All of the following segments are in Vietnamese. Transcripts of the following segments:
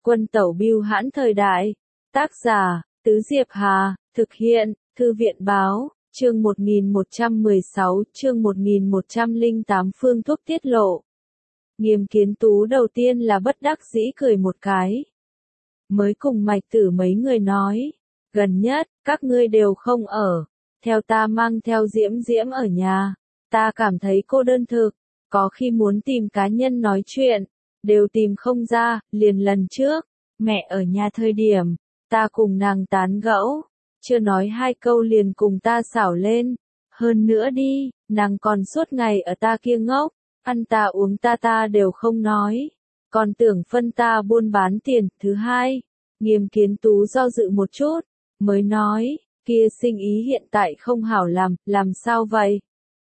Quân tẩu bưu hãn thời đại. Tác giả, Tứ Diệp Hà, thực hiện, Thư viện báo, chương 1116, chương 1108 phương thuốc tiết lộ. Nghiêm Kiến Tú đầu tiên là bất đắc dĩ cười một cái. Mới cùng Mạch Tử mấy người nói, gần nhất, các ngươi đều không ở, theo ta mang theo Diễm Diễm ở nhà, ta cảm thấy cô đơn thực, có khi muốn tìm cá nhân nói chuyện, đều tìm không ra, liền lần trước, mẹ ở nhà thời điểm, ta cùng nàng tán gẫu, chưa nói hai câu liền cùng ta xảo lên, hơn nữa đi, nàng còn suốt ngày ở ta kia ngốc, ăn ta uống ta đều không nói, còn tưởng phân ta buôn bán tiền. Thứ hai, Nghiêm Kiến Tú do dự một chút, mới nói, kia sinh ý hiện tại không hảo làm sao vậy?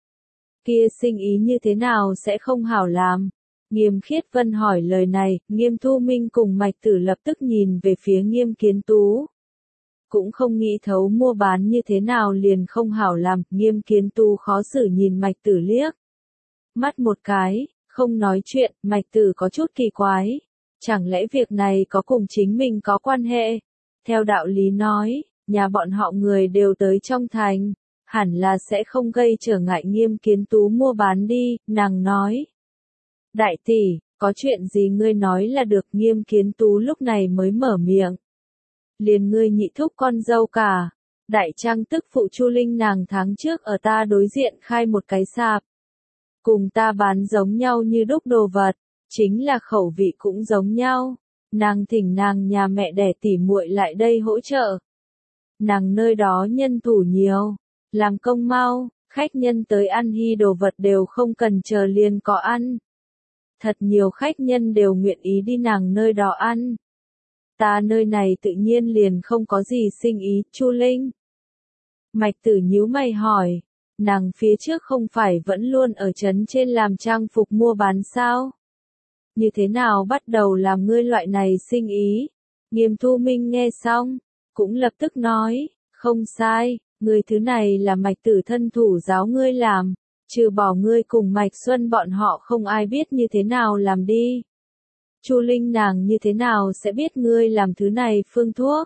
Kia sinh ý như thế nào sẽ không hảo làm? Nghiêm Khiết Vân hỏi lời này, Nghiêm Thu Minh cùng Mạch Tử lập tức nhìn về phía Nghiêm Kiến Tú. Cũng không nghĩ thấu mua bán như thế nào liền không hảo làm, Nghiêm Kiến Tú khó xử nhìn Mạch Tử liếc. Mắt một cái, không nói chuyện, Mạch Tử có chút kỳ quái. Chẳng lẽ việc này có cùng chính mình có quan hệ? Theo đạo lý nói, nhà bọn họ người đều tới trong thành, hẳn là sẽ không gây trở ngại Nghiêm Kiến Tú mua bán đi, nàng nói. Đại tỷ, có chuyện gì ngươi nói là được. Nghiêm Kiến Tú lúc này mới mở miệng. Liền ngươi nhị thúc con dâu cả. Đại trang tức phụ Chu Linh nàng tháng trước ở ta đối diện khai một cái sạp. Cùng ta bán giống nhau như đúc đồ vật, chính là khẩu vị cũng giống nhau. Nàng thỉnh nàng nhà mẹ đẻ tỉ muội lại đây hỗ trợ. Nàng nơi đó nhân thủ nhiều, làm công mau, khách nhân tới ăn hy đồ vật đều không cần chờ liền có ăn. Thật nhiều khách nhân đều nguyện ý đi nàng nơi đó ăn. Ta nơi này tự nhiên liền không có gì sinh ý. Chu Linh. Mạch Tử nhíu mày hỏi, nàng phía trước không phải vẫn luôn ở trấn trên làm trang phục mua bán sao? Như thế nào bắt đầu làm ngươi loại này sinh ý? Nghiêm Thu Minh nghe xong, cũng lập tức nói, không sai, ngươi thứ này là Mạch Tử thân thủ giáo ngươi làm, trừ bỏ ngươi cùng Mạch Xuân bọn họ không ai biết như thế nào làm đi. Chu Linh nàng như thế nào sẽ biết ngươi làm thứ này phương thuốc?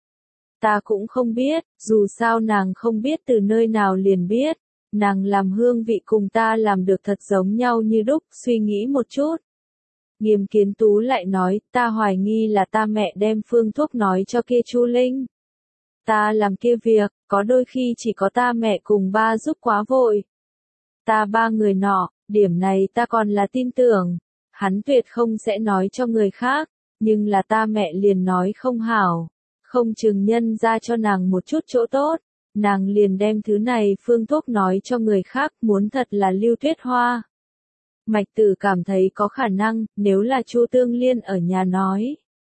Ta cũng không biết, dù sao nàng không biết từ nơi nào liền biết, nàng làm hương vị cùng ta làm được thật giống nhau như đúc. Suy nghĩ một chút. Nghiêm Kiến Tú lại nói, ta hoài nghi là ta mẹ đem phương thuốc nói cho kia Chu Linh. Ta làm kia việc, có đôi khi chỉ có ta mẹ cùng ba giúp quá vội. Ta ba người nọ, điểm này ta còn là tin tưởng, hắn tuyệt không sẽ nói cho người khác, nhưng là ta mẹ liền nói không hảo, không chừng nhân ra cho nàng một chút chỗ tốt, nàng liền đem thứ này phương thuốc nói cho người khác, muốn thật là Lưu Tuyết Hoa. Mạch Tử cảm thấy có khả năng, nếu là Chu Tương Liên ở nhà nói.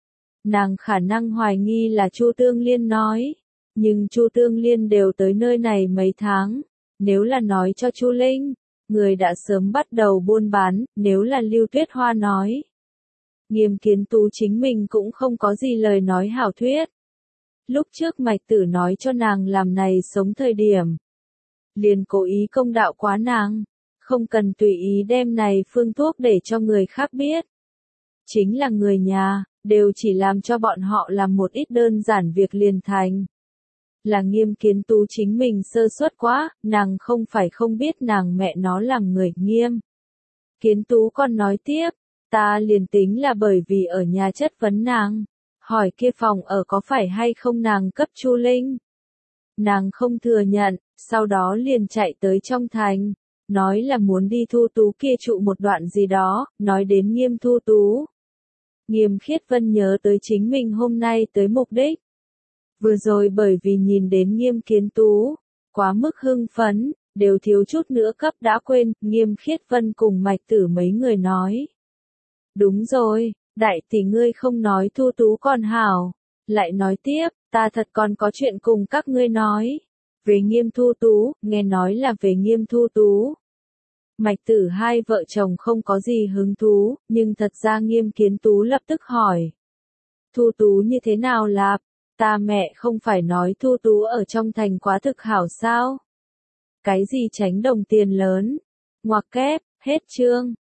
Nàng khả năng hoài nghi là Chu Tương Liên nói, nhưng Chu Tương Liên đều tới nơi này mấy tháng, nếu là nói cho Chu Linh, người đã sớm bắt đầu buôn bán, nếu là Lưu Tuyết Hoa nói. Nghiêm Kiến Tú chính mình cũng không có gì lời nói hảo thuyết. Lúc trước Mạch Tử nói cho nàng làm này sống thời điểm. Liền cố ý công đạo quá nàng, không cần tùy ý đem này phương thuốc để cho người khác biết. Chính là người nhà, đều chỉ làm cho bọn họ làm một ít đơn giản việc liền thành. Là Nghiêm Kiến Tú chính mình sơ suất quá, nàng không phải không biết nàng mẹ nó làm người. Nghiêm Kiến Tú còn nói tiếp, ta liền tính là bởi vì ở nhà chất vấn nàng, hỏi kia phòng ở có phải hay không nàng cấp Chu Linh. Nàng không thừa nhận, sau đó liền chạy tới trong thành, nói là muốn đi Thu Tú kia trụ một đoạn gì đó, nói đến Nghiêm Thu Tú. Nghiêm Khiết Vân nhớ tới chính mình hôm nay tới mục đích. Vừa rồi bởi vì nhìn đến Nghiêm Kiến Tú, quá mức hưng phấn, đều thiếu chút nữa cấp đã quên. Nghiêm Khiết Vân cùng Mạch Tử mấy người nói. Đúng rồi, đại tỷ ngươi không nói Thu Tú còn hảo. Lại nói tiếp, ta thật còn có chuyện cùng các ngươi nói. Về Nghiêm Thu Tú, nghe nói là về Nghiêm Thu Tú. Mạch Tử hai vợ chồng không có gì hứng thú, nhưng thật ra Nghiêm Kiến Tú lập tức hỏi. Thu Tú như thế nào lạp? Ta mẹ không phải nói Thu Tú ở trong thành quá thực hảo sao? Cái gì tránh đồng tiền lớn? Ngoặc kép, hết chương.